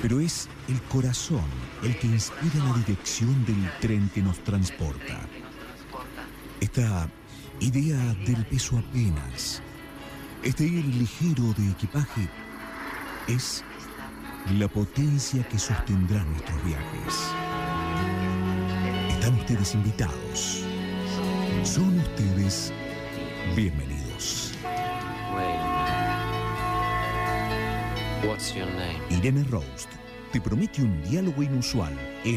Pero es el corazón el que inspira la dirección del tren que nos transporta. Esta idea del peso apenas, este ir ligero de equipaje, es la potencia que sostendrá nuestros viajes. Están ustedes invitados. Son ustedes bienvenidos. What's your name? Irene Rost te promete un diálogo inusual en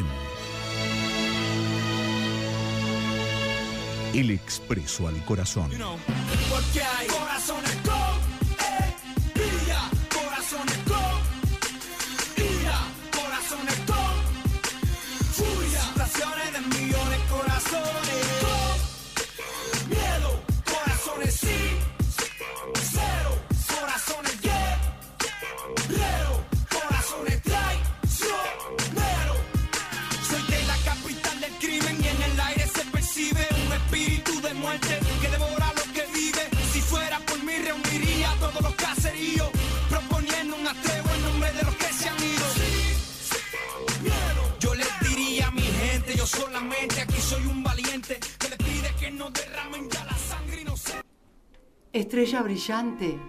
El Expreso al Corazón. Porque hay corazones con envidia, corazones con ira, corazones con furia, situaciones de millones, corazones con miedo, corazones sin cero, corazones guerrero, corazones traicionero. Soy de la capital del crimen y en el aire se percibe un espíritu de muerte que devora lo que vive. Si fuera por mí reuniría a todos los caseríos, proponiendo una tregua en nombre de los que se han ido. Yo les diría a mi gente, yo solamente aquí soy un valiente que les pide que no derramen ya la sangre inocente. Estrella brillante,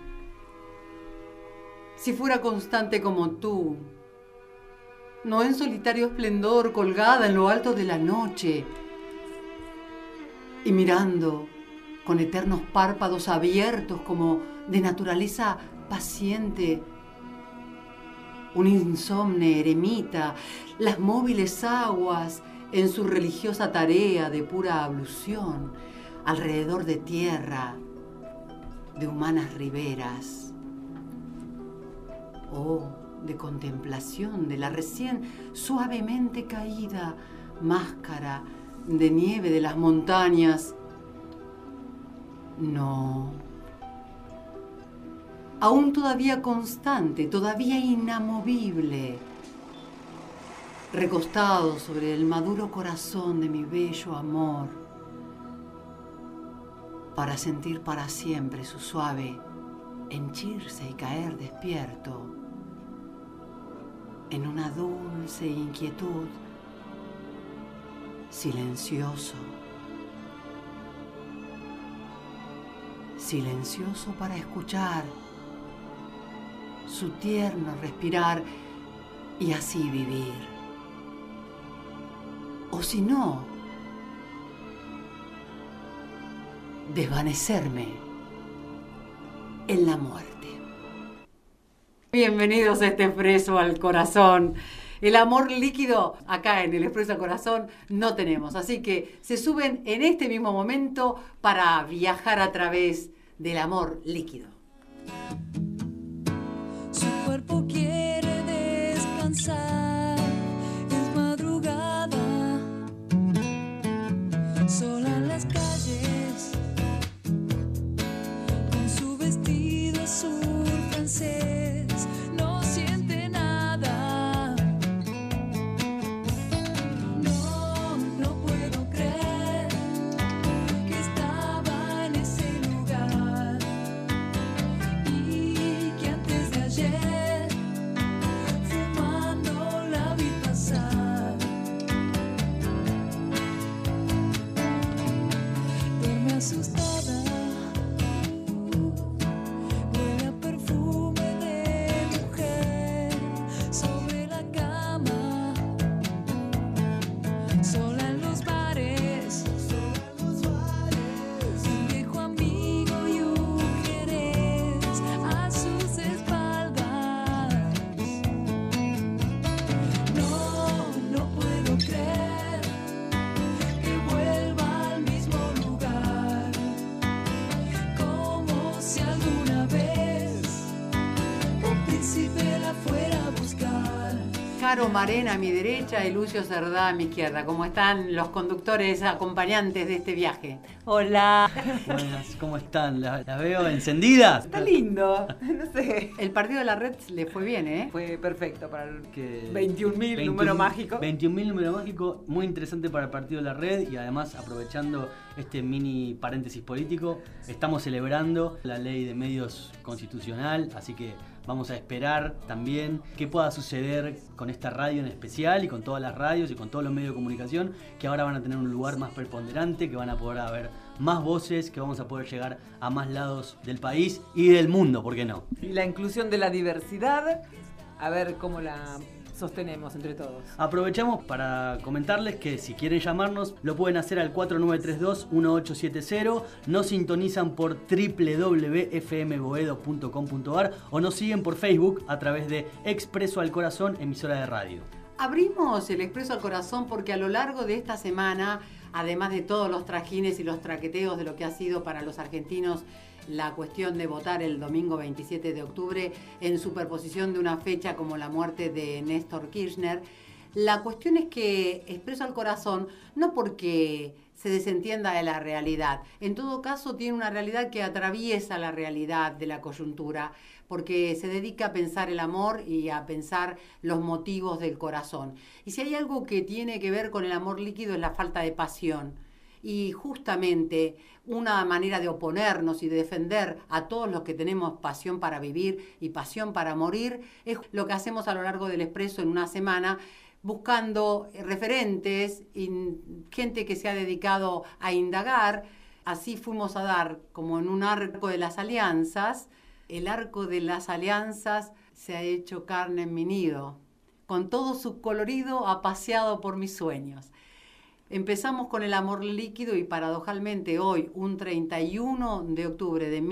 si fuera constante como tú, no en solitario esplendor colgada en lo alto de la noche y mirando con eternos párpados abiertos como de naturaleza paciente, un insomne eremita, las móviles aguas en su religiosa tarea de pura ablución, alrededor de tierra, de humanas riberas, o de contemplación de la recién suavemente caída máscara de nieve de las montañas. No. Aún todavía constante, todavía inamovible, recostado sobre el maduro corazón de mi bello amor, para sentir para siempre su suave henchirse y caer despierto en una dulce inquietud, silencioso, silencioso para escuchar su tierno respirar y así vivir. O si no, desvanecerme en la muerte. Bienvenidos a este Expreso al Corazón. El amor líquido acá en el Expreso al Corazón no tenemos, así que se suben en este mismo momento para viajar a través del amor líquido. Su cuerpo quiere descansar, es madrugada, sola en las calles, con su vestido azul francés, no siente nada. No puedo creer que estaba en ese lugar y que antes de ayer fumando la vi pasar. Duerme asustada, huele a perfume de mujer sobre la cama, sola en los bares, un viejo amigo y un jerez a sus espaldas. No puedo creer que vuelva al mismo lugar, como si alguna vez un príncipe la fuera a buscar. Caro Marena a mi derecha y Lucio Cerdá a mi izquierda. ¿Cómo están los conductores acompañantes de este viaje? Hola. Buenas, ¿cómo están? ¿Las veo encendidas? Está lindo, no sé. El partido de la red le fue bien, ¿eh? Fue perfecto para el Que 21.000 número mágico. 21.000 número mágico, muy interesante para el partido de la red y además aprovechando este mini paréntesis político, estamos celebrando la ley de medios constitucional, así que Vamos a esperar también qué pueda suceder con esta radio en especial y con todas las radios y con todos los medios de comunicación que ahora van a tener un lugar más preponderante, que van a poder haber más voces, que vamos a poder llegar a más lados del país y del mundo, ¿por qué no? Y la inclusión de la diversidad, a ver cómo la sostenemos entre todos. Aprovechamos para comentarles que si quieren llamarnos lo pueden hacer al 4932-1870, nos sintonizan por www.fmboedo.com.ar o nos siguen por Facebook a través de Expreso al Corazón, emisora de radio. Abrimos el Expreso al Corazón porque a lo largo de esta semana, además de todos los trajines y los traqueteos de lo que ha sido para los argentinos la cuestión de votar el domingo 27 de octubre en superposición de una fecha como la muerte de Néstor Kirchner, la cuestión es que Expreso al Corazón, no porque se desentienda de la realidad, en todo caso tiene una realidad que atraviesa la realidad de la coyuntura, porque se dedica a pensar el amor y a pensar los motivos del corazón. Y si hay algo que tiene que ver con el amor líquido es la falta de pasión. Y justamente una manera de oponernos y de defender a todos los que tenemos pasión para vivir y pasión para morir es lo que hacemos a lo largo del Expreso en una semana, buscando referentes y gente que se ha dedicado a indagar. Así fuimos a dar, como en un arco de las alianzas, el arco de las alianzas se ha hecho carne en mi nido, con todo su colorido apaseado por mis sueños. Empezamos con el amor líquido y paradojalmente hoy, un 31 de octubre de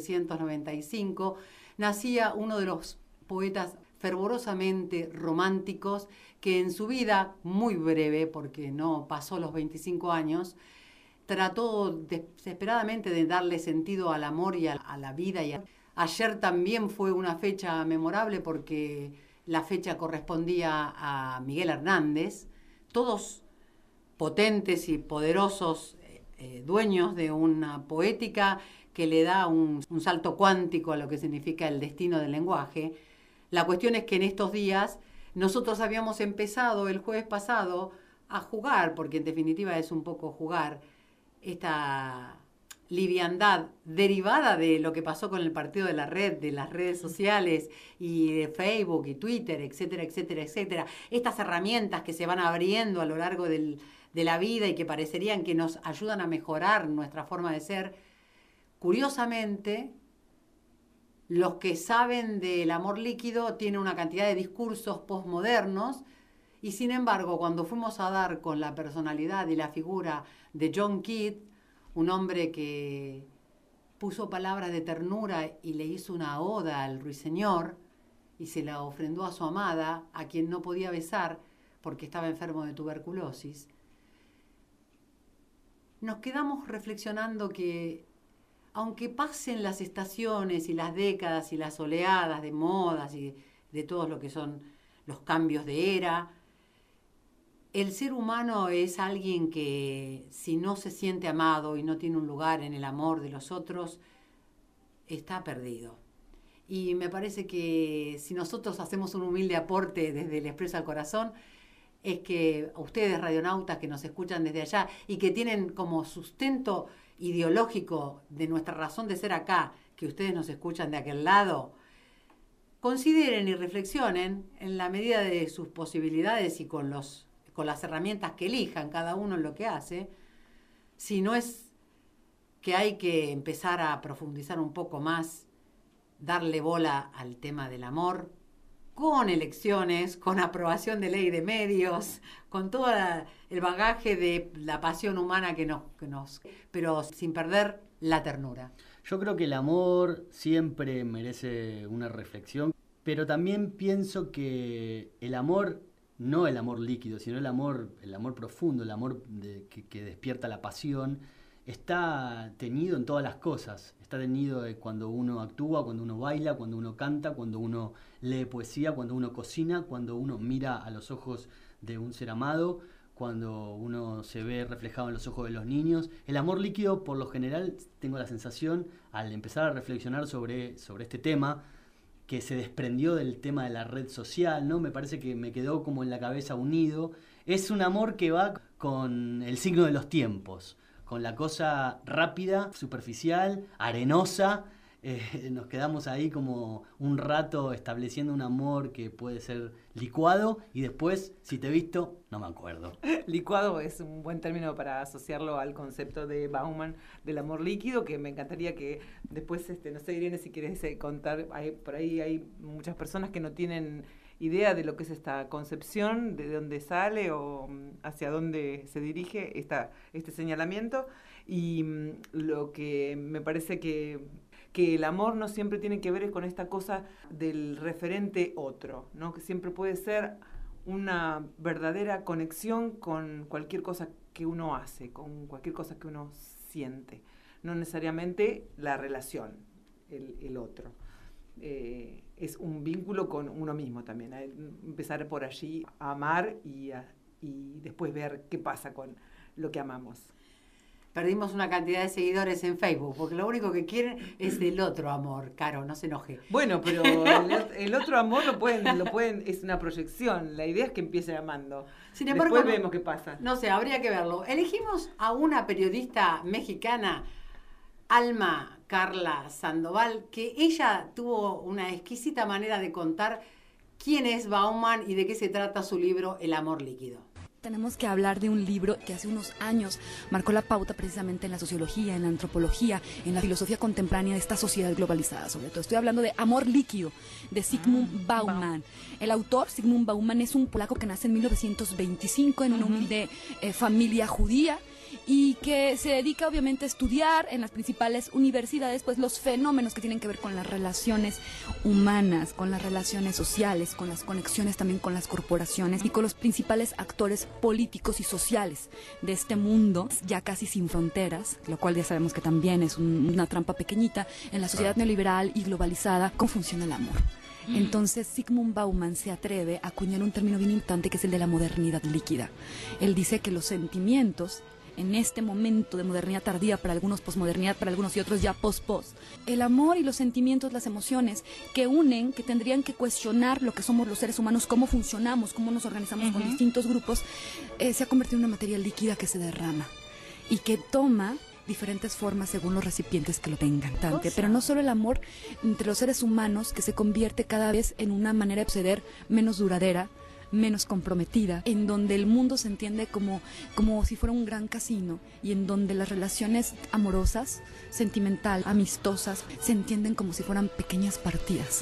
1795, nacía uno de los poetas fervorosamente románticos que en su vida, muy breve, porque no pasó los 25 años, trató desesperadamente de darle sentido al amor y a la vida. Ayer también fue una fecha memorable porque la fecha correspondía a Miguel Hernández, todos potentes y poderosos dueños de una poética que le da un salto cuántico a lo que significa el destino del lenguaje. La cuestión es que en estos días nosotros habíamos empezado el jueves pasado a jugar, porque en definitiva es un poco jugar, esta liviandad derivada de lo que pasó con el partido de la red, de las redes sociales y de Facebook y Twitter, etcétera, etcétera, etcétera. Estas herramientas que se van abriendo a lo largo de la vida y que parecerían que nos ayudan a mejorar nuestra forma de ser. Curiosamente, los que saben del amor líquido tienen una cantidad de discursos postmodernos y sin embargo, cuando fuimos a dar con la personalidad y la figura de John Keats, un hombre que puso palabras de ternura y le hizo una oda al ruiseñor y se la ofrendó a su amada, a quien no podía besar porque estaba enfermo de tuberculosis, nos quedamos reflexionando que aunque pasen las estaciones y las décadas y las oleadas de modas y de todo lo que son los cambios de era, el ser humano es alguien que si no se siente amado y no tiene un lugar en el amor de los otros, está perdido. Y me parece que si nosotros hacemos un humilde aporte desde el Expreso al Corazón, es que a ustedes, radionautas, que nos escuchan desde allá y que tienen como sustento ideológico de nuestra razón de ser acá, que ustedes nos escuchan de aquel lado, consideren y reflexionen en la medida de sus posibilidades y con las herramientas que elijan cada uno en lo que hace, si no es que hay que empezar a profundizar un poco más, darle bola al tema del amor, con elecciones, con aprobación de ley de medios, con todo el bagaje de la pasión humana que nos, pero sin perder la ternura. Yo creo que el amor siempre merece una reflexión, pero también pienso que el amor, no el amor líquido, sino el amor profundo, el amor que despierta la pasión, está teñido en todas las cosas. Está teñido cuando uno actúa, cuando uno baila, cuando uno canta, cuando uno lee poesía, cuando uno cocina, cuando uno mira a los ojos de un ser amado, cuando uno se ve reflejado en los ojos de los niños. El amor líquido, por lo general, tengo la sensación, al empezar a reflexionar sobre este tema, que se desprendió del tema de la red social, ¿no? Me parece que me quedó como en la cabeza unido. Es un amor que va con el signo de los tiempos, con la cosa rápida, superficial, arenosa, nos quedamos ahí como un rato estableciendo un amor que puede ser licuado y después, si te he visto, no me acuerdo. Licuado es un buen término para asociarlo al concepto de Bauman del amor líquido, que me encantaría que después, no sé, Irene, si quieres contar, por ahí hay muchas personas que no tienen idea de lo que es esta concepción, de dónde sale o hacia dónde se dirige este señalamiento. Y lo que me parece que el amor no siempre tiene que ver con esta cosa del referente otro, ¿no? Que siempre puede ser una verdadera conexión con cualquier cosa que uno hace, con cualquier cosa que uno siente, no necesariamente la relación, el otro. Es un vínculo con uno mismo también, empezar por allí a amar y después ver qué pasa con lo que amamos. Perdimos una cantidad de seguidores en Facebook, porque lo único que quieren es del otro amor. Caro, no se enoje. Bueno, pero el otro amor lo pueden, es una proyección. La idea es que empiecen amando. Sin embargo, después vemos qué pasa. No sé, habría que verlo. Elegimos a una periodista mexicana, Alma Carla Sandoval, que ella tuvo una exquisita manera de contar quién es Bauman y de qué se trata su libro El amor líquido. Tenemos que hablar de un libro que hace unos años marcó la pauta precisamente en la sociología, en la antropología, en la filosofía contemporánea de esta sociedad globalizada, sobre todo. Estoy hablando de Amor líquido, de Zygmunt Bauman. El autor, Zygmunt Bauman, es un polaco que nace en 1925 en una humilde familia judía, y que se dedica obviamente a estudiar en las principales universidades pues los fenómenos que tienen que ver con las relaciones humanas, con las relaciones sociales, con las conexiones también con las corporaciones y con los principales actores políticos y sociales de este mundo ya casi sin fronteras, lo cual ya sabemos que también es una trampa pequeñita en la sociedad neoliberal y globalizada. ¿Cómo funciona el amor? Entonces Zygmunt Bauman se atreve a acuñar un término bien importante que es el de la modernidad líquida. Él dice que los sentimientos en este momento de modernidad tardía para algunos, posmodernidad para algunos y otros ya post-post. El amor y los sentimientos, las emociones que unen, que tendrían que cuestionar lo que somos los seres humanos, cómo funcionamos, cómo nos organizamos con distintos grupos, se ha convertido en una materia líquida que se derrama y que toma diferentes formas según los recipientes que lo tengan. Pero no solo el amor entre los seres humanos, que se convierte cada vez en una manera de proceder menos duradera, menos comprometida, en donde el mundo se entiende como si fuera un gran casino y en donde las relaciones amorosas, sentimental, amistosas, se entienden como si fueran pequeñas partidas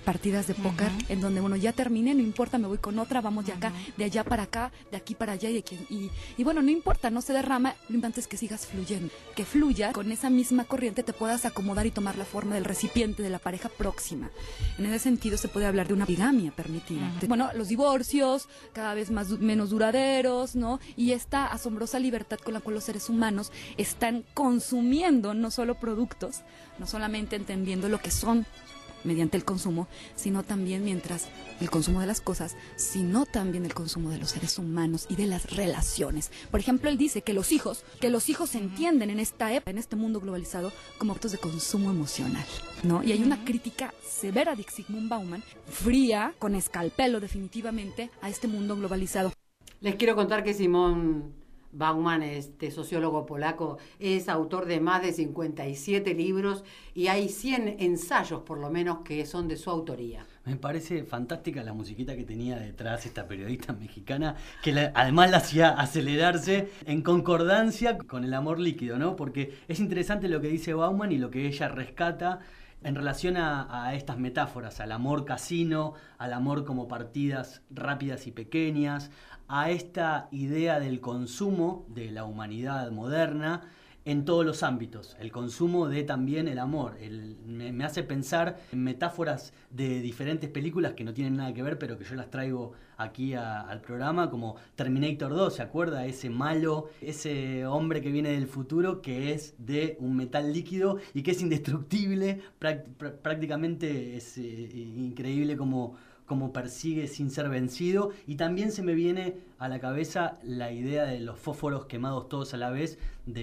de póker, en donde bueno, ya terminé, no importa, me voy con otra, vamos de acá, de allá para acá, de aquí para allá, y bueno, no importa, no se derrama, lo importante es que sigas fluyendo, que fluya, con esa misma corriente te puedas acomodar y tomar la forma del recipiente de la pareja próxima. En ese sentido se puede hablar de una bigamia permitida. Bueno, los divorcios, cada vez menos duraderos, ¿no? Y esta asombrosa libertad con la cual los seres humanos están consumiendo no solo productos, no solamente entendiendo lo que son mediante el consumo, sino también mientras el consumo de las cosas, sino también el consumo de los seres humanos y de las relaciones. Por ejemplo, él dice que los hijos se entienden en esta época, en este mundo globalizado, como actos de consumo emocional, ¿no? Y hay una crítica severa de Zygmunt Bauman, fría, con escalpelo definitivamente, a este mundo globalizado. Les quiero contar que Simón Bauman, sociólogo polaco, es autor de más de 57 libros y hay 100 ensayos por lo menos que son de su autoría. Me parece fantástica la musiquita que tenía detrás esta periodista mexicana, que además la hacía acelerarse en concordancia con el amor líquido, ¿no? Porque es interesante lo que dice Bauman y lo que ella rescata en relación a estas metáforas, al amor casino, al amor como partidas rápidas y pequeñas, a esta idea del consumo de la humanidad moderna en todos los ámbitos, el consumo de también el amor. Me hace pensar en metáforas de diferentes películas que no tienen nada que ver, pero que yo las traigo aquí al programa, como Terminator 2, ¿se acuerda? Ese malo, ese hombre que viene del futuro, que es de un metal líquido y que es indestructible, prácticamente es increíble como persigue sin ser vencido. Y también se me viene a la cabeza la idea de los fósforos quemados todos a la vez,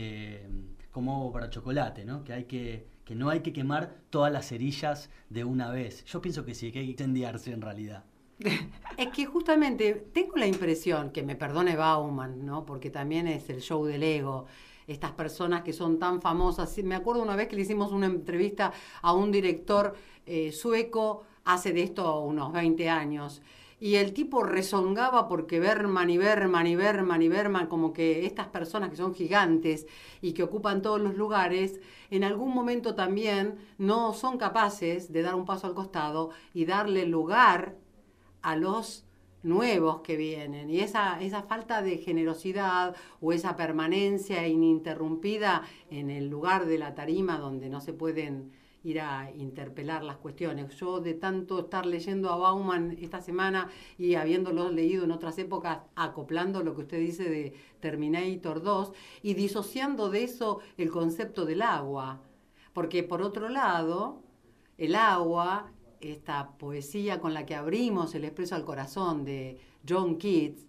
como ovo para chocolate, ¿no? Que no hay que quemar todas las cerillas de una vez. Yo pienso que sí, que hay que incendiarse en realidad. Es que justamente tengo la impresión, que me perdone Bauman, ¿no? Porque también es el show del ego, estas personas que son tan famosas. Sí, me acuerdo una vez que le hicimos una entrevista a un director sueco hace de esto unos 20 años. Y el tipo rezongaba porque Bergman y Bergman y Bergman y Bergman, como que estas personas que son gigantes y que ocupan todos los lugares, en algún momento también no son capaces de dar un paso al costado y darle lugar a los nuevos que vienen. Y esa falta de generosidad o esa permanencia ininterrumpida en el lugar de la tarima donde no se pueden ir a interpelar las cuestiones. Yo, de tanto estar leyendo a Bauman esta semana y habiéndolo leído en otras épocas, acoplando lo que usted dice de Terminator 2 y disociando de eso el concepto del agua. Porque por otro lado, el agua, esta poesía con la que abrimos el Expreso al Corazón de John Keats,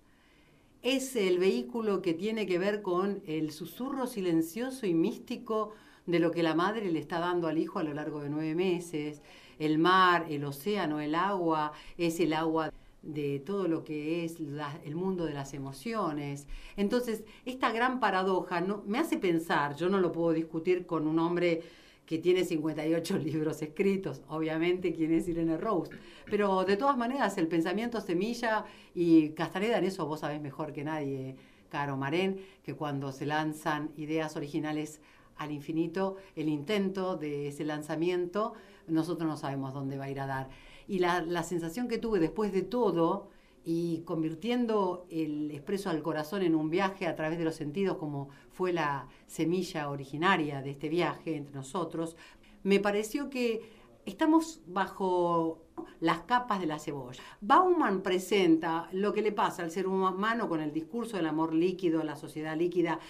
es el vehículo que tiene que ver con el susurro silencioso y místico de lo que la madre le está dando al hijo a lo largo de 9 meses. El mar, el océano, el agua, es el agua de todo lo que es el mundo de las emociones. Entonces, esta gran paradoja me hace pensar, yo no lo puedo discutir con un hombre que tiene 58 libros escritos, obviamente, quién es Irene Rose, pero de todas maneras el pensamiento semilla, y Castaneda en eso vos sabés mejor que nadie, Caro Marén, que cuando se lanzan ideas originales al infinito, el intento de ese lanzamiento, nosotros no sabemos dónde va a ir a dar. Y la sensación que tuve después de todo, y convirtiendo el Expreso al Corazón en un viaje a través de los sentidos, como fue la semilla originaria de este viaje entre nosotros, me pareció que estamos bajo las capas de la cebolla. Bauman presenta lo que le pasa al ser humano con el discurso del amor líquido, la sociedad líquida,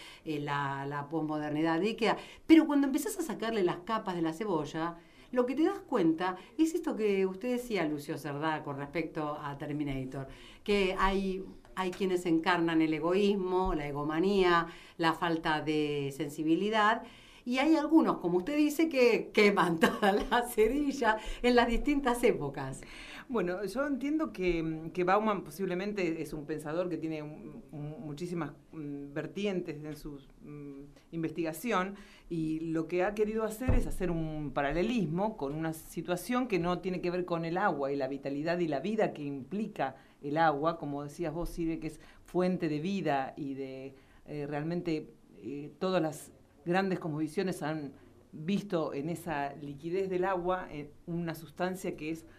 la posmodernidad líquida, pero cuando empezás a sacarle las capas de la cebolla, lo que te das cuenta es esto que usted decía, Lucio Cerdá, con respecto a Terminator, que hay quienes encarnan el egoísmo, la egomanía, la falta de sensibilidad, y hay algunos, como usted dice, que queman toda la cerilla en las distintas épocas. Bueno, yo entiendo que Bauman posiblemente es un pensador que tiene muchísimas vertientes en su investigación, y lo que ha querido hacer es hacer un paralelismo con una situación que no tiene que ver con el agua y la vitalidad y la vida que implica el agua, como decías vos, Silvia, que es fuente de vida y de realmente todas las grandes cosmovisiones han visto en esa liquidez del agua una sustancia que es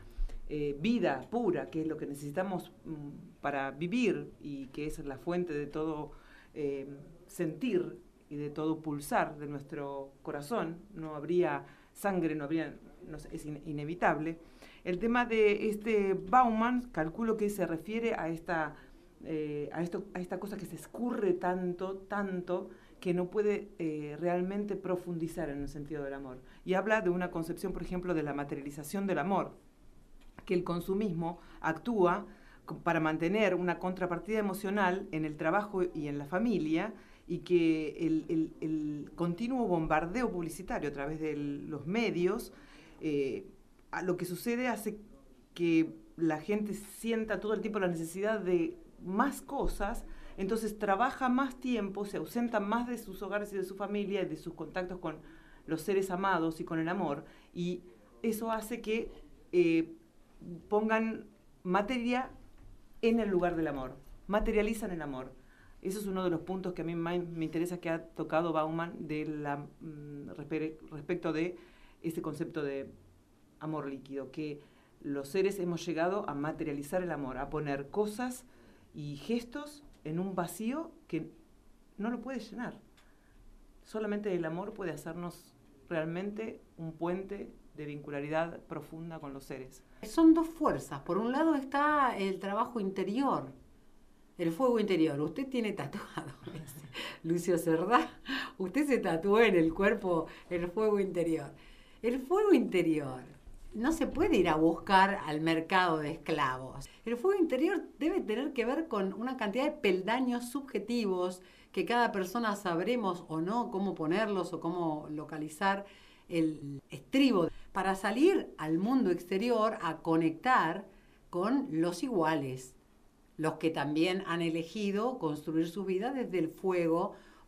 vida pura, que es lo que necesitamos para vivir y que es la fuente de todo sentir y de todo pulsar de nuestro corazón. No habría sangre, es inevitable. El tema de este Bauman, calculo que se refiere a esta cosa que se escurre tanto, que no puede realmente profundizar en el sentido del amor. Y habla de una concepción, por ejemplo, de la materialización del amor, que el consumismo actúa para mantener una contrapartida emocional en el trabajo y en la familia, y que el continuo bombardeo publicitario a través de los medios, lo que sucede hace que la gente sienta todo el tiempo la necesidad de más cosas. Entonces trabaja más tiempo, se ausenta más de sus hogares y de su familia y de sus contactos con los seres amados y con el amor, y eso hace que pongan materia en el lugar del amor, materializan el amor. Eso es uno de los puntos que a mí más me interesa que ha tocado Bauman respecto de ese concepto de amor líquido, que los seres hemos llegado a materializar el amor, a poner cosas y gestos en un vacío que no lo puede llenar. Solamente el amor puede hacernos realmente un puente de vincularidad profunda con los seres. Son dos fuerzas. Por un lado está el trabajo interior, el fuego interior. Usted tiene tatuado, Lucio Cerdá, usted se tatuó en el cuerpo el fuego interior. El fuego interior no se puede ir a buscar al mercado de esclavos. El fuego interior debe tener que ver con una cantidad de peldaños subjetivos que cada persona sabremos o no cómo ponerlos o cómo localizar el estribo para salir al mundo exterior a conectar con los iguales, los que también han elegido construir su vida desde el fuego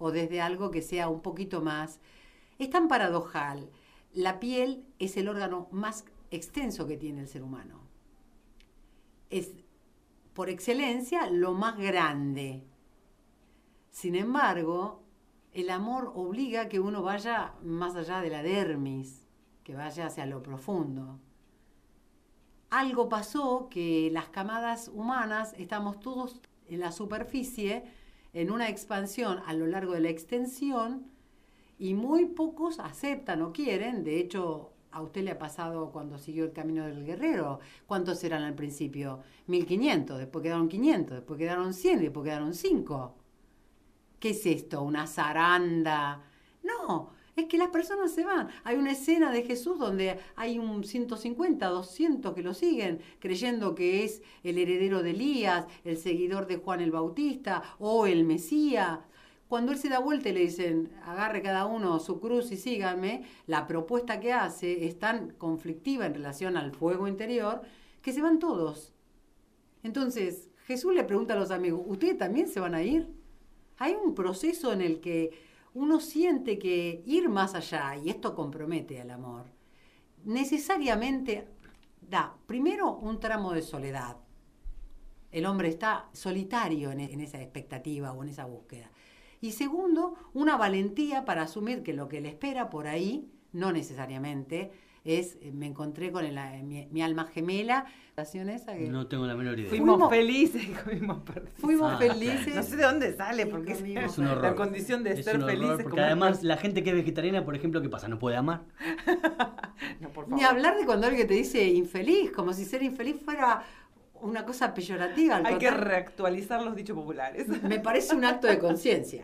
o desde algo que sea un poquito más. Es tan paradojal. La piel es el órgano más extenso que tiene el ser humano. Es, por excelencia, lo más grande. Sin embargo, el amor obliga a que uno vaya más allá de la dermis, que vaya hacia lo profundo. Algo pasó que las camadas humanas estamos todos en la superficie, en una expansión a lo largo de la extensión, y muy pocos aceptan o quieren. De hecho, a usted le ha pasado cuando siguió el camino del guerrero. ¿Cuántos eran al principio? 1500, después quedaron 500, después quedaron 100, después quedaron 5. ¿Qué es esto? ¿Una zaranda? No, es que las personas se van. Hay una escena de Jesús donde hay un 150, 200 que lo siguen, creyendo que es el heredero de Elías, el seguidor de Juan el Bautista o el Mesías. Cuando él se da vuelta y le dicen, agarre cada uno su cruz y síganme, la propuesta que hace es tan conflictiva en relación al fuego interior que se van todos. Entonces, Jesús le pregunta a los amigos, ¿ustedes también se van a ir? Hay un proceso en el que uno siente que ir más allá, y esto compromete al amor, necesariamente da, primero, un tramo de soledad. El hombre está solitario en esa expectativa o en esa búsqueda. Y segundo, una valentía para asumir que lo que le espera por ahí, no necesariamente, es, me encontré con mi alma gemela. Esa que No tengo la menor idea. Fuimos felices y comimos perdices. Fuimos felices. No sé de dónde sale, porque Es un horror. la condición de Es ser un horror, felices. porque además la gente que es vegetariana, por ejemplo, ¿qué pasa? ¿No puede amar? No, por favor. Ni hablar de cuando alguien te dice infeliz, como si ser infeliz fuera una cosa peyorativa. Hay que reactualizar los dichos populares. Me parece un acto de conciencia.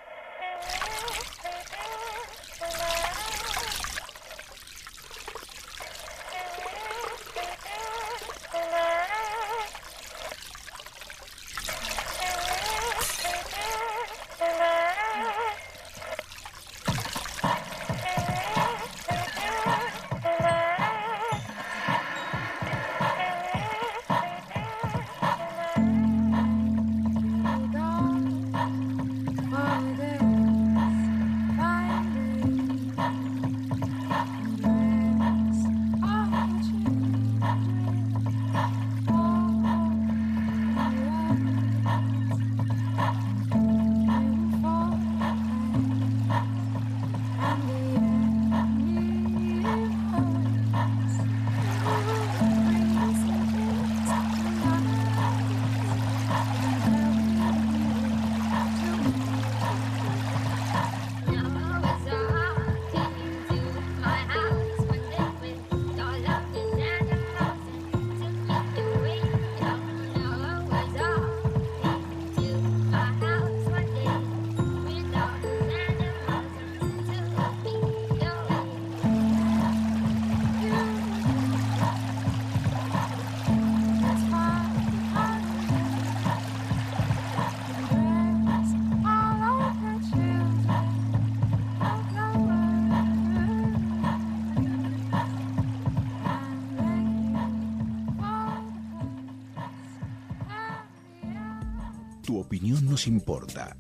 Tu opinión nos importa.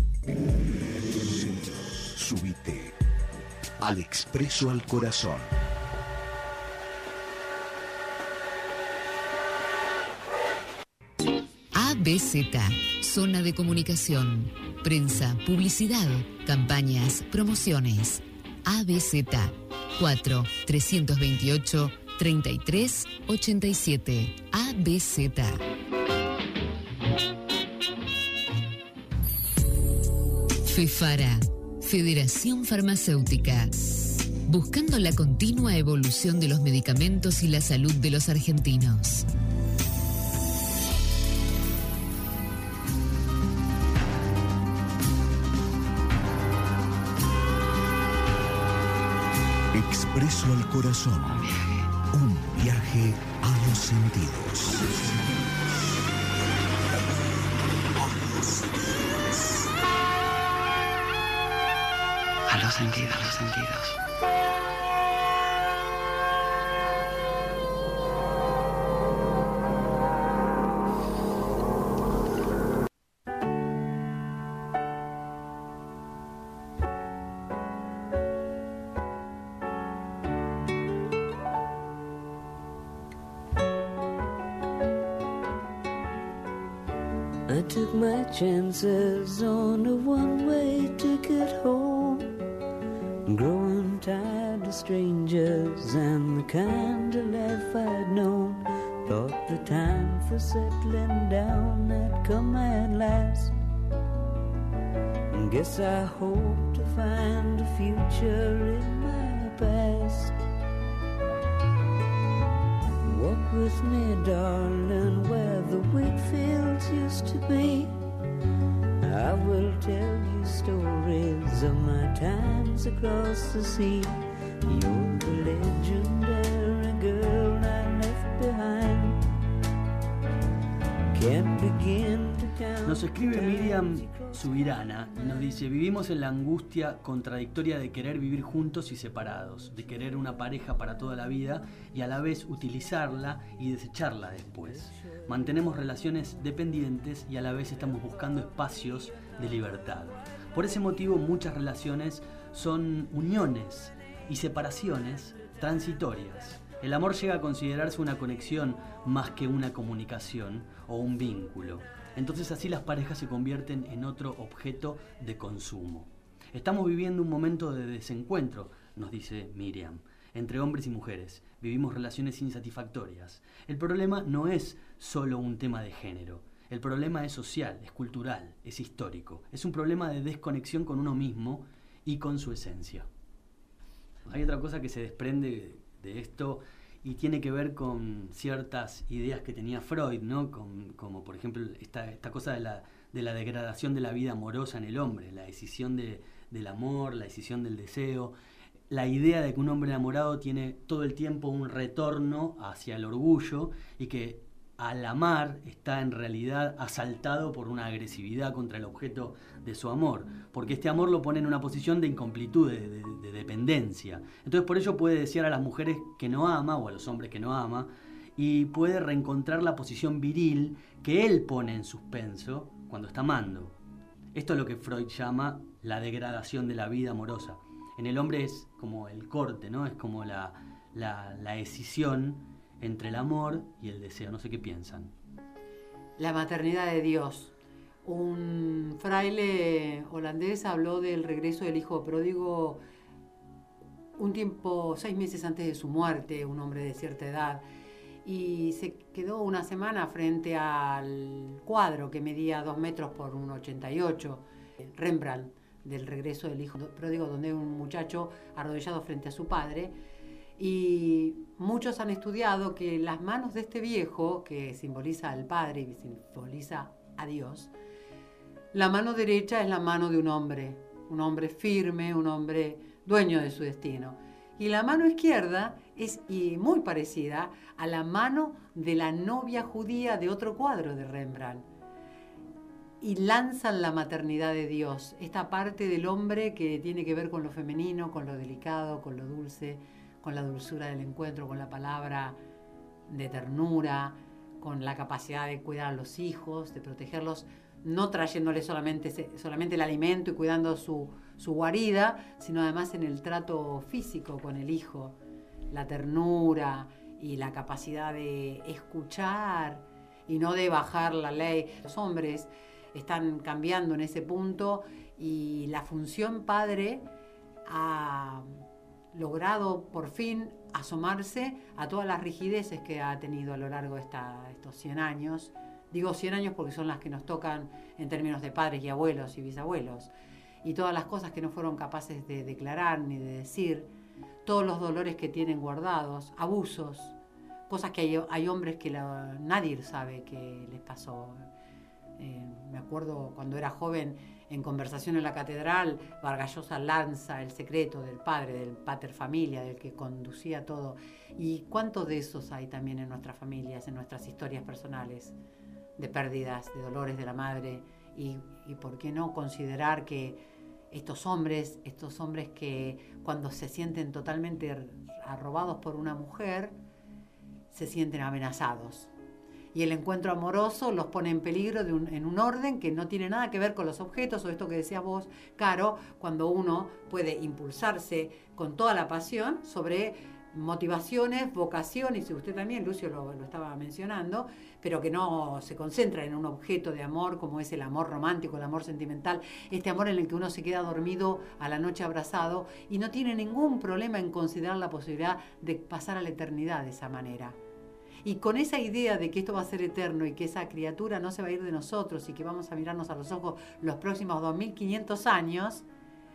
Subite al Expreso al Corazón. ABZ, Zona de Comunicación, Prensa, Publicidad, Campañas, Promociones. ABZ, 4-328-3387. ABZ. FEFARA, Federación Farmacéutica. Buscando la continua evolución de los medicamentos y la salud de los argentinos. Expreso al Corazón. Un viaje a los sentidos. A los sentidos, a los sentidos. I took my chances on a one-way ticket home, growing tired of strangers and the kind of life I'd known. Thought the time for settling down had come at last. Guess I hope to find a future in my past. Walk with me, darling, where the wheat fields used to be. I will tell you stories of my times across the sea. You're the legendary girl I left behind. Can't begin to count. Nos escribe Miriam Subirana y nos dice: vivimos en la angustia contradictoria de querer vivir juntos y separados, de querer una pareja para toda la vida y a la vez utilizarla y desecharla después. Mantenemos relaciones dependientes y a la vez estamos buscando espacios de libertad. Por ese motivo muchas relaciones son uniones y separaciones transitorias. El amor llega a considerarse una conexión más que una comunicación o un vínculo. Entonces así las parejas se convierten en otro objeto de consumo. Estamos viviendo un momento de desencuentro, nos dice Miriam, entre hombres y mujeres. Vivimos relaciones insatisfactorias. El problema no es solo un tema de género. El problema es social, es cultural, es histórico. Es un problema de desconexión con uno mismo y con su esencia. Hay otra cosa que se desprende de esto y tiene que ver con ciertas ideas que tenía Freud, ¿no? Como por ejemplo esta cosa de la degradación de la vida amorosa en el hombre, la decisión del amor, la decisión del deseo, la idea de que un hombre enamorado tiene todo el tiempo un retorno hacia el orgullo y que al amar está en realidad asaltado por una agresividad contra el objeto de su amor, porque este amor lo pone en una posición de incomplitud, de dependencia. Entonces por ello puede desear a las mujeres que no ama o a los hombres que no ama y puede reencontrar la posición viril que él pone en suspenso cuando está amando. Esto es lo que Freud llama la degradación de la vida amorosa. En el hombre es como el corte, ¿no? Es como la escisión entre el amor y el deseo. No sé qué piensan. La maternidad de Dios. Un fraile holandés habló del regreso del hijo pródigo un tiempo, 6 meses antes de su muerte, un hombre de cierta edad, y se quedó una semana frente al cuadro que medía 2 metros por 1,88, Rembrandt, del regreso del hijo pródigo, donde un muchacho arrodillado frente a su padre. Y muchos han estudiado que las manos de este viejo, que simboliza al Padre y simboliza a Dios, la mano derecha es la mano de un hombre firme, un hombre dueño de su destino. Y la mano izquierda es muy parecida a la mano de la novia judía de otro cuadro de Rembrandt. Y lanzan la maternidad de Dios, esta parte del hombre que tiene que ver con lo femenino, con lo delicado, con lo dulce, con la dulzura del encuentro, con la palabra de ternura, con la capacidad de cuidar a los hijos, de protegerlos, no trayéndoles solamente el alimento y cuidando su guarida, sino además en el trato físico con el hijo, la ternura y la capacidad de escuchar y no de bajar la ley. Los hombres están cambiando en ese punto y la función padre ha logrado por fin asomarse a todas las rigideces que ha tenido a lo largo de estos 100 años. Digo 100 años porque son las que nos tocan en términos de padres y abuelos y bisabuelos. Y todas las cosas que no fueron capaces de declarar ni de decir, todos los dolores que tienen guardados, abusos, cosas que hay hombres que nadie sabe que les pasó. Me acuerdo cuando era joven, en conversación en la catedral, Vargas Llosa lanza el secreto del padre, del pater familia, del que conducía todo. ¿Y cuántos de esos hay también en nuestras familias, en nuestras historias personales, de pérdidas, de dolores de la madre? Y por qué no considerar que estos hombres que cuando se sienten totalmente arrobados por una mujer, se sienten amenazados. Y el encuentro amoroso los pone en peligro en un orden que no tiene nada que ver con los objetos, o esto que decías vos, Caro, cuando uno puede impulsarse con toda la pasión sobre motivaciones, vocaciones, y usted también, Lucio, lo estaba mencionando, pero que no se concentra en un objeto de amor como es el amor romántico, el amor sentimental, este amor en el que uno se queda dormido a la noche abrazado y no tiene ningún problema en considerar la posibilidad de pasar a la eternidad de esa manera. Y con esa idea de que esto va a ser eterno y que esa criatura no se va a ir de nosotros y que vamos a mirarnos a los ojos los próximos 2500 años,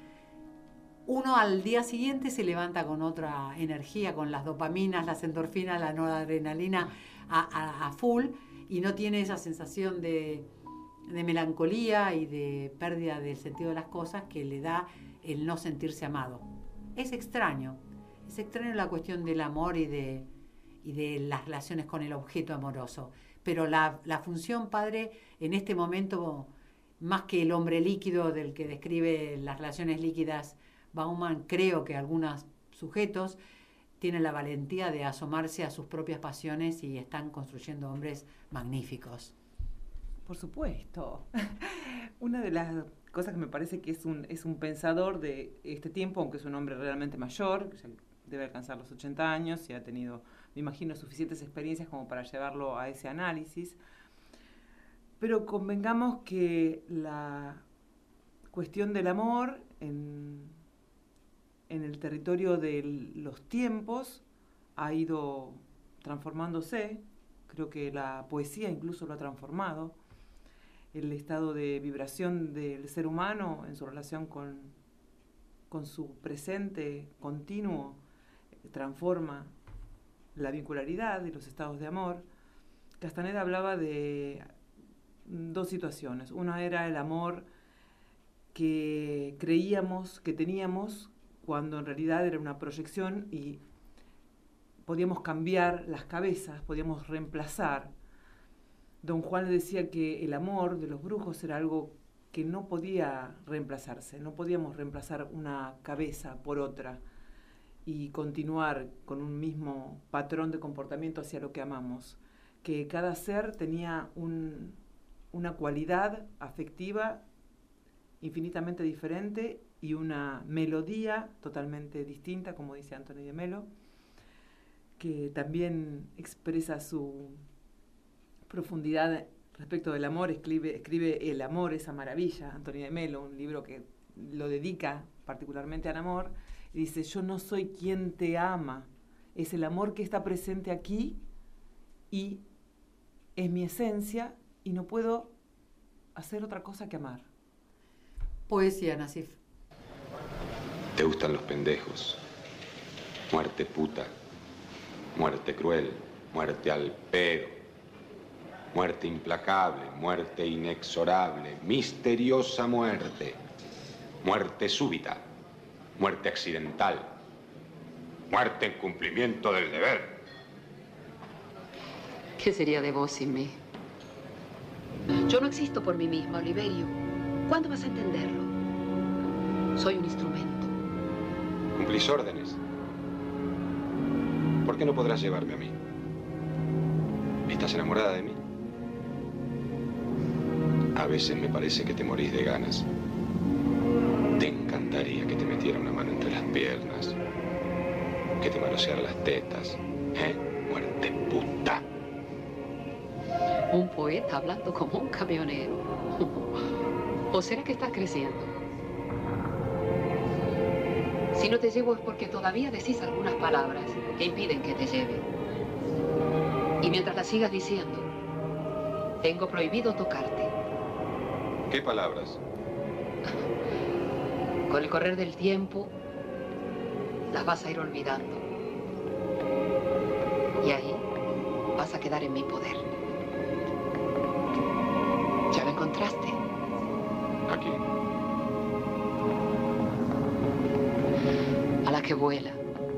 uno al día siguiente se levanta con otra energía, con las dopaminas, las endorfinas, la noradrenalina a full, y no tiene esa sensación de melancolía y de pérdida del sentido de las cosas que le da el no sentirse amado. Es extraño la cuestión del amor y de las relaciones con el objeto amoroso. Pero la función, padre, en este momento, más que el hombre líquido del que describe las relaciones líquidas Bauman, creo que algunos sujetos tienen la valentía de asomarse a sus propias pasiones y están construyendo hombres magníficos. Por supuesto. Una de las cosas que me parece que es un pensador de este tiempo, aunque es un hombre realmente mayor, que ya debe alcanzar los 80 años y ha tenido, me imagino, suficientes experiencias como para llevarlo a ese análisis. Pero convengamos que la cuestión del amor en el territorio de los tiempos ha ido transformándose. Creo que la poesía incluso lo ha transformado. El estado de vibración del ser humano en su relación con su presente continuo transforma la vincularidad y los estados de amor. Castaneda hablaba de dos situaciones. Una era el amor que creíamos que teníamos cuando en realidad era una proyección y podíamos cambiar las cabezas, podíamos reemplazar. Don Juan le decía que el amor de los brujos era algo que no podía reemplazarse, no podíamos reemplazar una cabeza por otra y continuar con un mismo patrón de comportamiento hacia lo que amamos, que cada ser tenía una cualidad afectiva infinitamente diferente y una melodía totalmente distinta, como dice Antonio de Melo, que también expresa su profundidad respecto del amor. Escribe El amor, esa maravilla, Antonio de Melo, un libro que lo dedica particularmente al amor, y dice: yo no soy quien te ama, es el amor que está presente aquí y es mi esencia y no puedo hacer otra cosa que amar. Poesía, Nasif. Te gustan los pendejos. Muerte puta, muerte cruel, muerte al pedo, muerte implacable, muerte inexorable, misteriosa muerte, muerte súbita, muerte accidental, muerte en cumplimiento del deber. ¿Qué sería de vos sin mí? Yo no existo por mí misma, Oliverio. ¿Cuándo vas a entenderlo? Soy un instrumento. ¿Cumplís órdenes? ¿Por qué no podrás llevarme a mí? ¿Estás enamorada de mí? A veces me parece que te morís de ganas. Te encantaría que te metiera una mano entre las piernas, que te manoseara las tetas, muerte puta. Un poeta hablando como un camionero. ¿O será que estás creciendo? Si no te llevo es porque todavía decís algunas palabras que impiden que te lleve. Y mientras las sigas diciendo, tengo prohibido tocarte. ¿Qué palabras? Con el correr del tiempo, las vas a ir olvidando. Y ahí vas a quedar en mi poder. ¿Ya lo encontraste? Aquí. A la que vuela.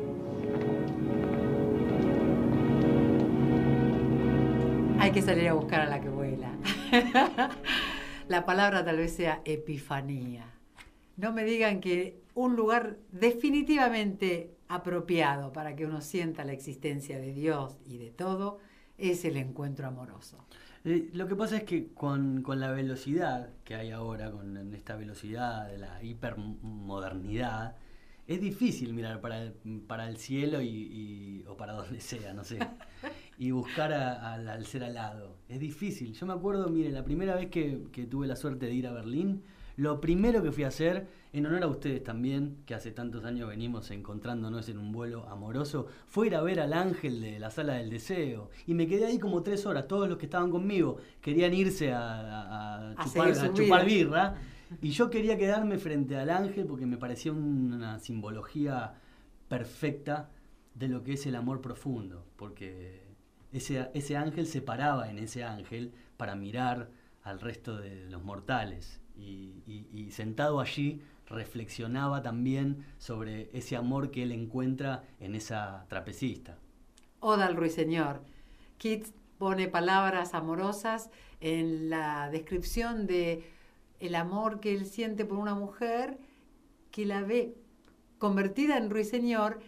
Hay que salir a buscar a la que vuela. La palabra tal vez sea epifanía. No me digan que un lugar definitivamente apropiado para que uno sienta la existencia de Dios y de todo es el encuentro amoroso. Lo que pasa es que con la velocidad que hay ahora, con esta velocidad de la hipermodernidad, es difícil mirar para el cielo o para donde sea, no sé, y buscar al ser alado. Es difícil. Yo me acuerdo, miren, la primera vez que tuve la suerte de ir a Berlín, lo primero que fui a hacer, en honor a ustedes también, que hace tantos años venimos encontrándonos en un vuelo amoroso, fue ir a ver al ángel de la Sala del Deseo. Y me quedé ahí como 3 horas. Todos los que estaban conmigo querían irse a chupar birra. Y yo quería quedarme frente al ángel porque me parecía una simbología perfecta de lo que es el amor profundo. Porque ese ángel se paraba en ese ángel para mirar al resto de los mortales. Y sentado allí reflexionaba también sobre ese amor que él encuentra en esa trapecista. Oda al ruiseñor. Keats pone palabras amorosas en la descripción de el amor que él siente por una mujer que la ve convertida en ruiseñor,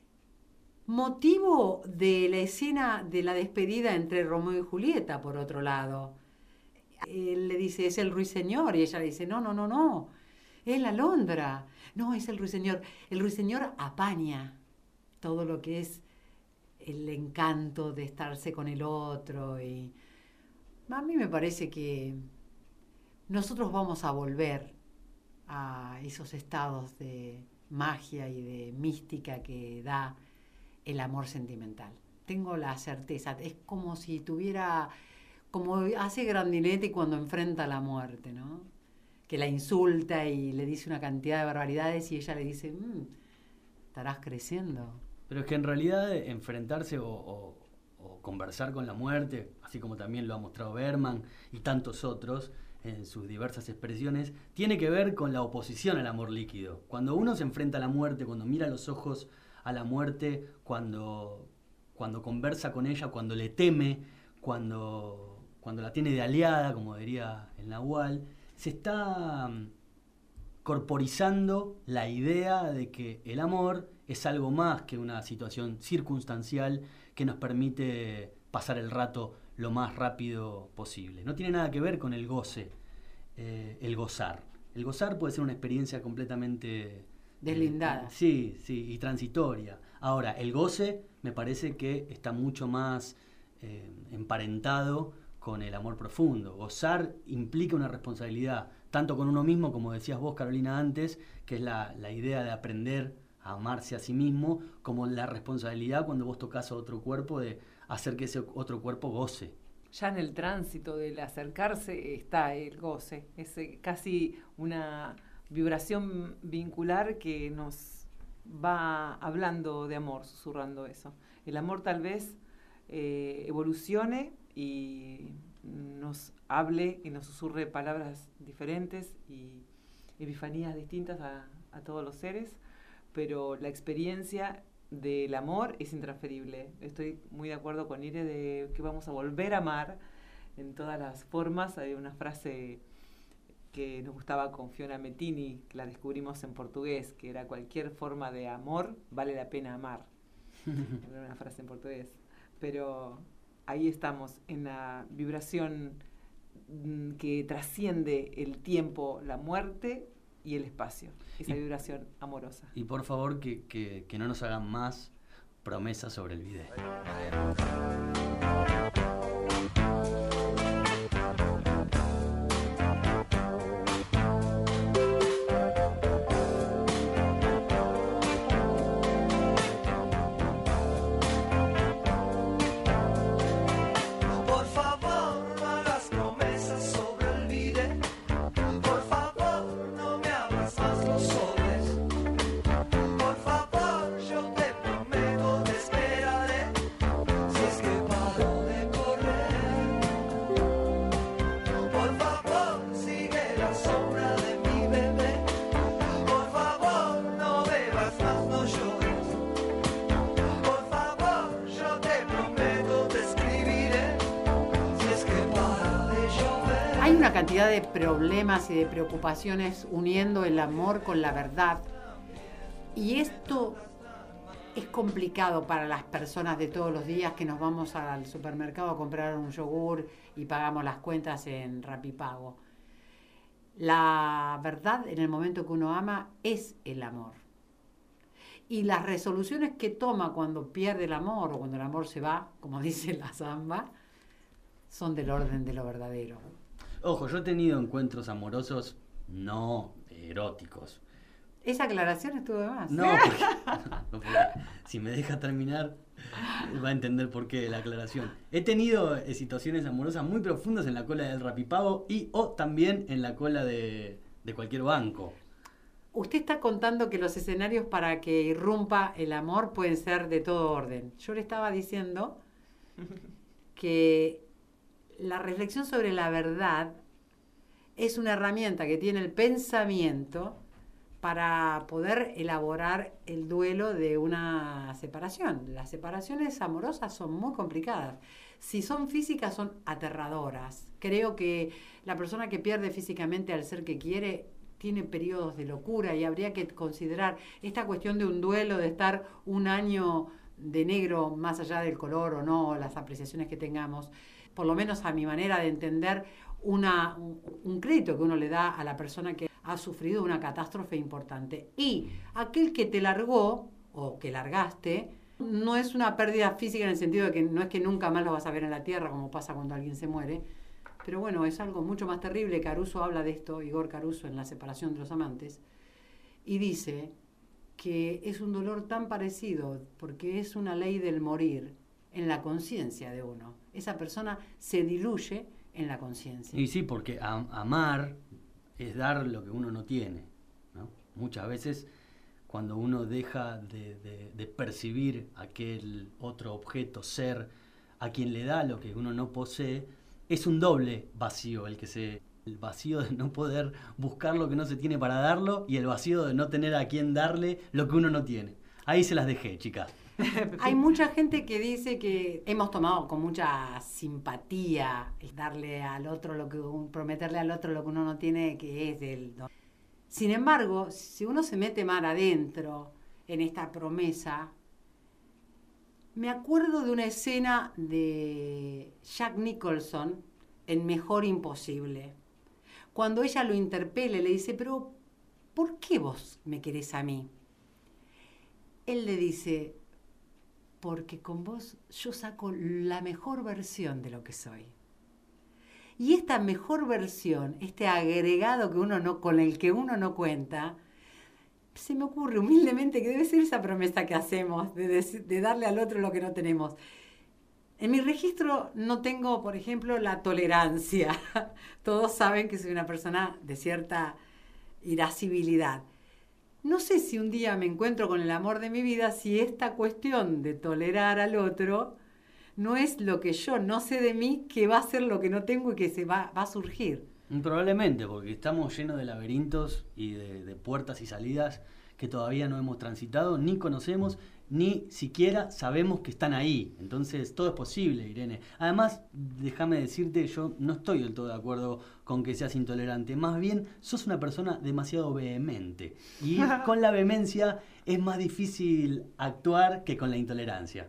motivo de la escena de la despedida entre Romeo y Julieta, por otro lado. Él le dice, es el ruiseñor, y ella le dice, no, es la alondra. No, es el ruiseñor. El ruiseñor apaña todo lo que es el encanto de estarse con el otro. Y a mí me parece que nosotros vamos a volver a esos estados de magia y de mística que da el amor sentimental. Tengo la certeza, es como si tuviera, como hace Grandinetti cuando enfrenta la muerte, ¿no? Que la insulta y le dice una cantidad de barbaridades y ella le dice, estarás creciendo. Pero es que en realidad enfrentarse o conversar con la muerte, así como también lo ha mostrado Bergman y tantos otros en sus diversas expresiones, tiene que ver con la oposición al amor líquido. Cuando uno se enfrenta a la muerte, cuando mira a los ojos a la muerte, cuando conversa con ella, cuando le teme, cuando la tiene de aliada, como diría el Nahual, se está corporizando la idea de que el amor es algo más que una situación circunstancial que nos permite pasar el rato lo más rápido posible. No tiene nada que ver con el goce, el gozar. El gozar puede ser una experiencia completamente deslindada. Sí, y transitoria. Ahora, el goce me parece que está mucho más emparentado con el amor profundo. Gozar implica una responsabilidad, tanto con uno mismo, como decías vos, Carolina, antes, que es la idea de aprender a amarse a sí mismo, como la responsabilidad cuando vos tocas a otro cuerpo de hacer que ese otro cuerpo goce. Ya en el tránsito del acercarse está el goce, es casi una vibración vincular que nos va hablando de amor, susurrando eso. El amor tal vez evolucione y nos hable y nos susurre palabras diferentes y epifanías distintas a todos los seres, pero la experiencia del amor es intransferible. Estoy muy de acuerdo con Ire de que vamos a volver a amar en todas las formas. Hay una frase que nos gustaba con Fiona Mettini, que la descubrimos en portugués, que era: cualquier forma de amor vale la pena amar. Era una frase en portugués. Pero ahí estamos, en la vibración que trasciende el tiempo, la muerte y el espacio, esa vibración amorosa. Y por favor que no nos hagan más promesas sobre el video. Cantidad de problemas y de preocupaciones uniendo el amor con la verdad, y esto es complicado para las personas de todos los días que nos vamos al supermercado a comprar un yogur y pagamos las cuentas en Rapipago. La verdad en el momento que uno ama es el amor. y las resoluciones que toma cuando pierde el amor o cuando el amor se va, como dice la samba, son del orden de lo verdadero. Ojo, yo he tenido encuentros amorosos no eróticos. Esa aclaración estuvo de más. No, porque si me deja terminar, va a entender por qué la aclaración. He tenido situaciones amorosas muy profundas en la cola del Rapipavo y o también en la cola de cualquier banco. Usted está contando que los escenarios para que irrumpa el amor pueden ser de todo orden. Yo le estaba diciendo que la reflexión sobre la verdad es una herramienta que tiene el pensamiento para poder elaborar el duelo de una separación. Las separaciones amorosas son muy complicadas. Si son físicas, son aterradoras. Creo que la persona que pierde físicamente al ser que quiere tiene periodos de locura y habría que considerar esta cuestión de un duelo, de estar un año de negro más allá del color o no, las apreciaciones que tengamos, por lo menos a mi manera de entender, un crédito que uno le da a la persona que ha sufrido una catástrofe importante. Y aquel que te largó o que largaste no es una pérdida física en el sentido de que no es que nunca más lo vas a ver en la tierra como pasa cuando alguien se muere, pero bueno, es algo mucho más terrible. Caruso habla de esto, Igor Caruso, en La separación de los amantes, y dice que es un dolor tan parecido porque es una ley del morir en la conciencia de uno. Esa persona se diluye en la conciencia. Y sí, porque amar es dar lo que uno no tiene, ¿no? Muchas veces cuando uno deja de percibir aquel otro objeto, ser, a quien le da lo que uno no posee, es un doble vacío el vacío de no poder buscar lo que no se tiene para darlo y el vacío de no tener a quien darle lo que uno no tiene. Ahí se las dejé, chicas. Hay mucha gente que dice que hemos tomado con mucha simpatía darle al otro prometerle al otro lo que uno no tiene, que es del don. Sin embargo, si uno se mete mar adentro en esta promesa, me acuerdo de una escena de Jack Nicholson en Mejor Imposible. Cuando ella lo interpela, le dice, pero ¿por qué vos me querés a mí? Él le dice, porque con vos yo saco la mejor versión de lo que soy. Y esta mejor versión, este agregado con el que uno no cuenta, se me ocurre humildemente que debe ser esa promesa que hacemos de darle al otro lo que no tenemos. En mi registro no tengo, por ejemplo, la tolerancia. Todos saben que soy una persona de cierta irascibilidad. No sé si un día me encuentro con el amor de mi vida, si esta cuestión de tolerar al otro no es lo que yo no sé de mí, que va a ser lo que no tengo y que se va a surgir. Probablemente, porque estamos llenos de laberintos y de puertas y salidas que todavía no hemos transitado, ni conocemos, ni siquiera sabemos que están ahí. Entonces, todo es posible, Irene. Además, déjame decirte, yo no estoy del todo de acuerdo con que seas intolerante. Más bien, sos una persona demasiado vehemente. Y con la vehemencia es más difícil actuar que con la intolerancia.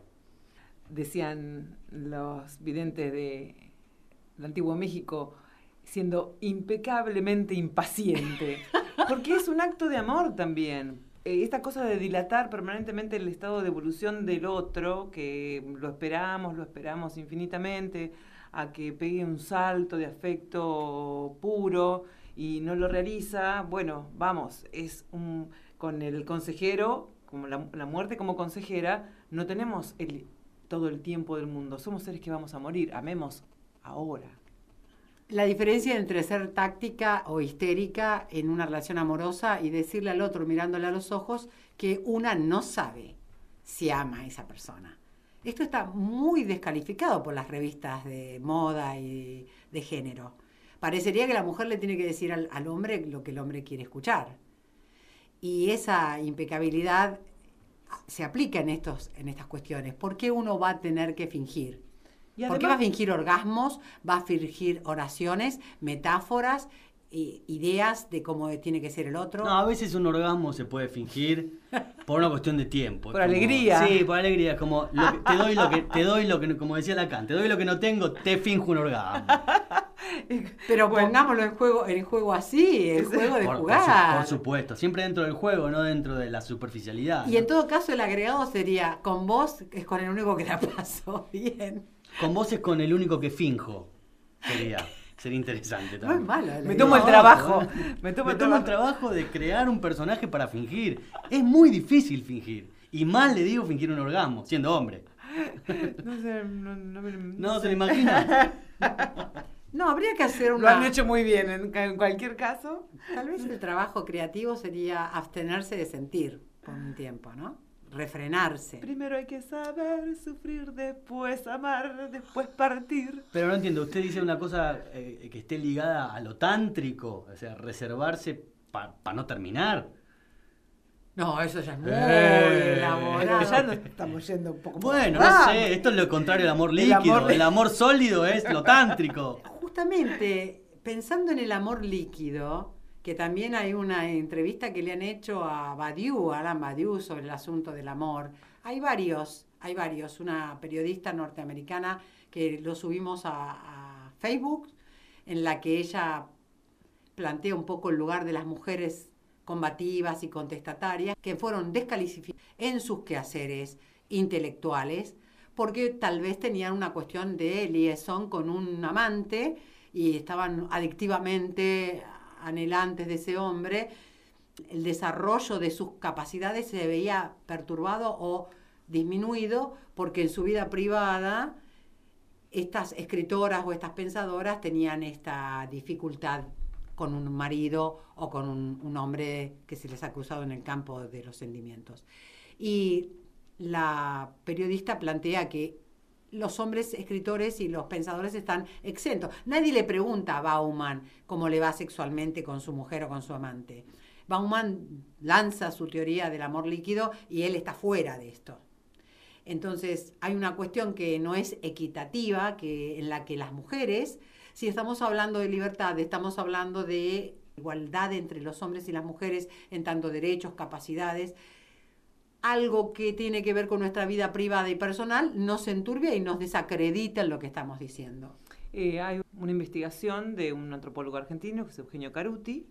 Decían los videntes del antiguo México, siendo impecablemente impaciente, porque es un acto de amor también. Esta cosa de dilatar permanentemente el estado de evolución del otro, que lo esperamos infinitamente, a que pegue un salto de afecto puro y no lo realiza, bueno, vamos, con el consejero, como la muerte como consejera, no tenemos todo el tiempo del mundo, somos seres que vamos a morir, amemos ahora. La diferencia entre ser táctica o histérica en una relación amorosa y decirle al otro, mirándole a los ojos, que una no sabe si ama a esa persona. Esto está muy descalificado por las revistas de moda y de género. Parecería que la mujer le tiene que decir al hombre lo que el hombre quiere escuchar. Y esa impecabilidad se aplica en estas cuestiones. ¿Por qué uno va a tener que fingir? ¿Por qué va a fingir orgasmos? Va a fingir oraciones, metáforas, ideas de cómo tiene que ser el otro. No, a veces un orgasmo se puede fingir por una cuestión de tiempo. Por alegría. Sí, por alegría. Es como, te doy lo que, como decía Lacan, te doy lo que no tengo, te finjo un orgasmo. Pero pongámoslo en juego así, el juego de jugar. Por supuesto, siempre dentro del juego, no dentro de la superficialidad. Y en todo caso el agregado sería, con vos es con el único que la paso bien. Con vos es con el único que finjo. Sería interesante también. No es malo. Me tomo el trabajo. Me tomo el trabajo de crear un personaje para fingir. Es muy difícil fingir. Y más le digo fingir un orgasmo, siendo hombre. No sé, no se lo imagina. No, habría que hacer Lo han hecho muy bien, en cualquier caso. Tal vez el trabajo creativo sería abstenerse de sentir por un tiempo, ¿no? Refrenarse. Primero hay que saber sufrir, después amar, después partir. Pero no entiendo, usted dice una cosa que esté ligada a lo tántrico, o sea, reservarse para no terminar. No, eso ya es muy elaborado. Ya nos estamos yendo un poco. Bueno, no sé, esto es lo contrario del amor líquido. El amor sólido es lo tántrico. Justamente, pensando en el amor líquido, que también hay una entrevista que le han hecho a Alan Badiou, sobre el asunto del amor. Hay varios. Una periodista norteamericana que lo subimos a Facebook, en la que ella plantea un poco el lugar de las mujeres combativas y contestatarias, que fueron descalificadas en sus quehaceres intelectuales, porque tal vez tenían una cuestión de liaison con un amante y estaban adictivamente anhelantes de ese hombre. El desarrollo de sus capacidades se veía perturbado o disminuido porque en su vida privada estas escritoras o estas pensadoras tenían esta dificultad con un marido o con un hombre que se les ha cruzado en el campo de los sentimientos. Y la periodista plantea que los hombres escritores y los pensadores están exentos. Nadie le pregunta a Bauman cómo le va sexualmente con su mujer o con su amante. Bauman lanza su teoría del amor líquido y él está fuera de esto. Entonces hay una cuestión que no es equitativa, en la que las mujeres, si estamos hablando de libertad, estamos hablando de igualdad entre los hombres y las mujeres en tanto derechos, capacidades, algo que tiene que ver con nuestra vida privada y personal nos enturbia y nos desacredita en lo que estamos diciendo. Hay una investigación de un antropólogo argentino, que es Eugenio Caruti,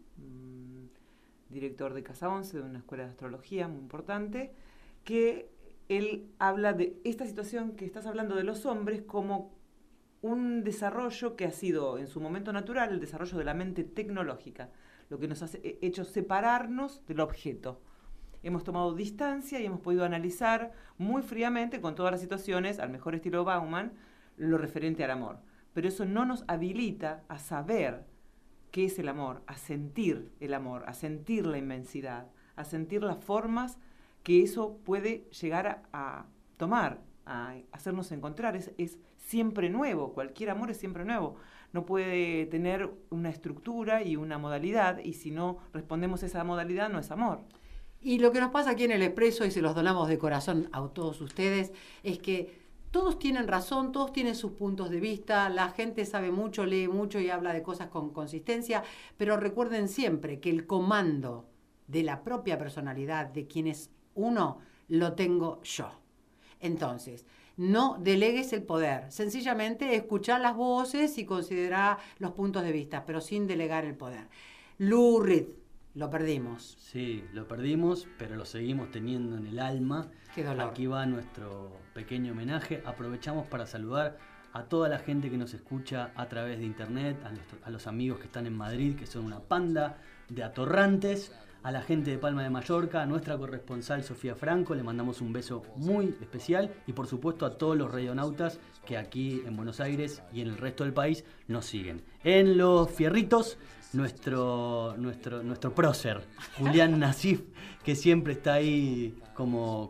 director de Casa 11, de una escuela de astrología muy importante, que él habla de esta situación que estás hablando de los hombres como un desarrollo que ha sido en su momento natural, el desarrollo de la mente tecnológica, lo que nos ha hecho separarnos del objeto. Hemos tomado distancia y hemos podido analizar muy fríamente, con todas las situaciones, al mejor estilo Bauman, lo referente al amor. Pero eso no nos habilita a saber qué es el amor, a sentir el amor, a sentir la inmensidad, a sentir las formas que eso puede llegar a tomar, a hacernos encontrar. Es siempre nuevo, cualquier amor es siempre nuevo. No puede tener una estructura y una modalidad, y si no respondemos a esa modalidad, no es amor. Y lo que nos pasa aquí en el Expreso, y se los donamos de corazón a todos ustedes, es que todos tienen razón, todos tienen sus puntos de vista, la gente sabe mucho, lee mucho y habla de cosas con consistencia, pero recuerden siempre que el comando de la propia personalidad de quien es uno, lo tengo yo. Entonces, no delegues el poder, sencillamente escuchar las voces y considerar los puntos de vista, pero sin delegar el poder. Lou Reed, lo perdimos. Sí, lo perdimos, pero lo seguimos teniendo en el alma. Qué dolor. Aquí va nuestro pequeño homenaje. Aprovechamos para saludar a toda la gente que nos escucha a través de internet, a los amigos que están en Madrid, que son una panda de atorrantes, a la gente de Palma de Mallorca, a nuestra corresponsal Sofía Franco, le mandamos un beso muy especial, y por supuesto a todos los radionautas que aquí en Buenos Aires y en el resto del país nos siguen. En los fierritos, nuestro prócer, Julián Nasif, que siempre está ahí como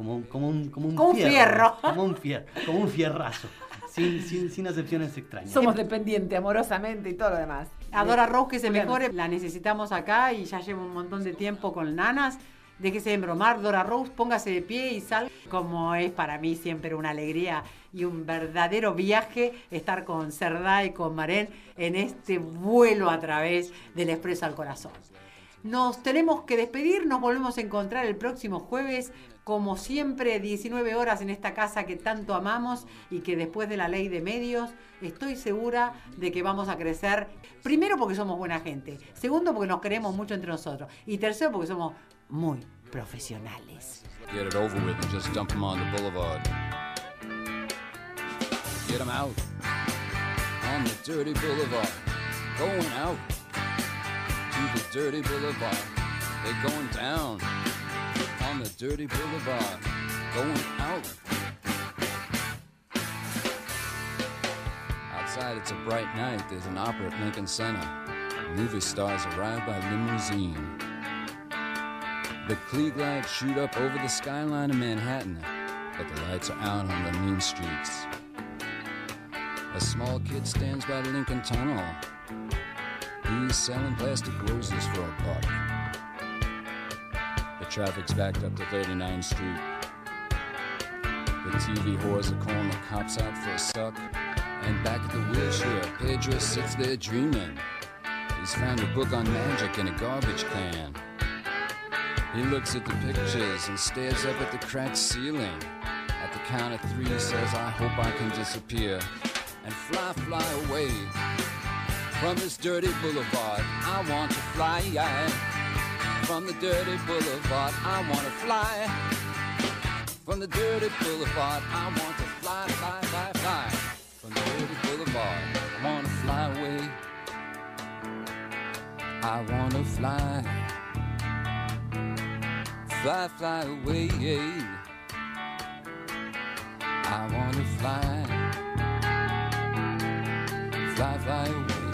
un fierro. Como un fierrazo. Sin acepciones extrañas. Somos dependientes amorosamente y todo lo demás. A Dora Rose que se mejore, la necesitamos acá y ya lleva un montón de tiempo con nanas. Déjese de embromar, Dora Rose, póngase de pie y sal. Como es para mí siempre una alegría y un verdadero viaje estar con Cerdá y con Marén en este vuelo a través del Expreso al Corazón. Nos tenemos que despedir, nos volvemos a encontrar el próximo jueves, como siempre, 19 horas en esta casa que tanto amamos y que después de la ley de medios estoy segura de que vamos a crecer. Primero porque somos buena gente, segundo porque nos queremos mucho entre nosotros y tercero porque somos muy profesionales. Get it over with and just dump them on the boulevard. Get them out on the dirty boulevard. Going out to the dirty boulevard. They're going down on the dirty boulevard. Going out. Outside it's a bright night. There's an opera at Lincoln Center. Movie stars arrive by limousine. The Klieg lights shoot up over the skyline of Manhattan, but the lights are out on the mean streets. A small kid stands by the Lincoln Tunnel. He's selling plastic roses for $1. The traffic's backed up to 39th Street. The TV whores are calling the cops out for a suck. And back at the wheelchair, Pedro sits there dreaming. He's found a book on magic in a garbage can. He looks at the pictures and stares up at the cracked ceiling. At the count of 3 he says, I hope I can disappear and fly, fly away from this dirty boulevard. I want to fly from the dirty boulevard. I want to fly from the dirty boulevard. I want to fly, fly, fly, fly from the dirty boulevard. I want to fly away. I want to fly. Fly, fly away. I want to fly. Fly, fly away.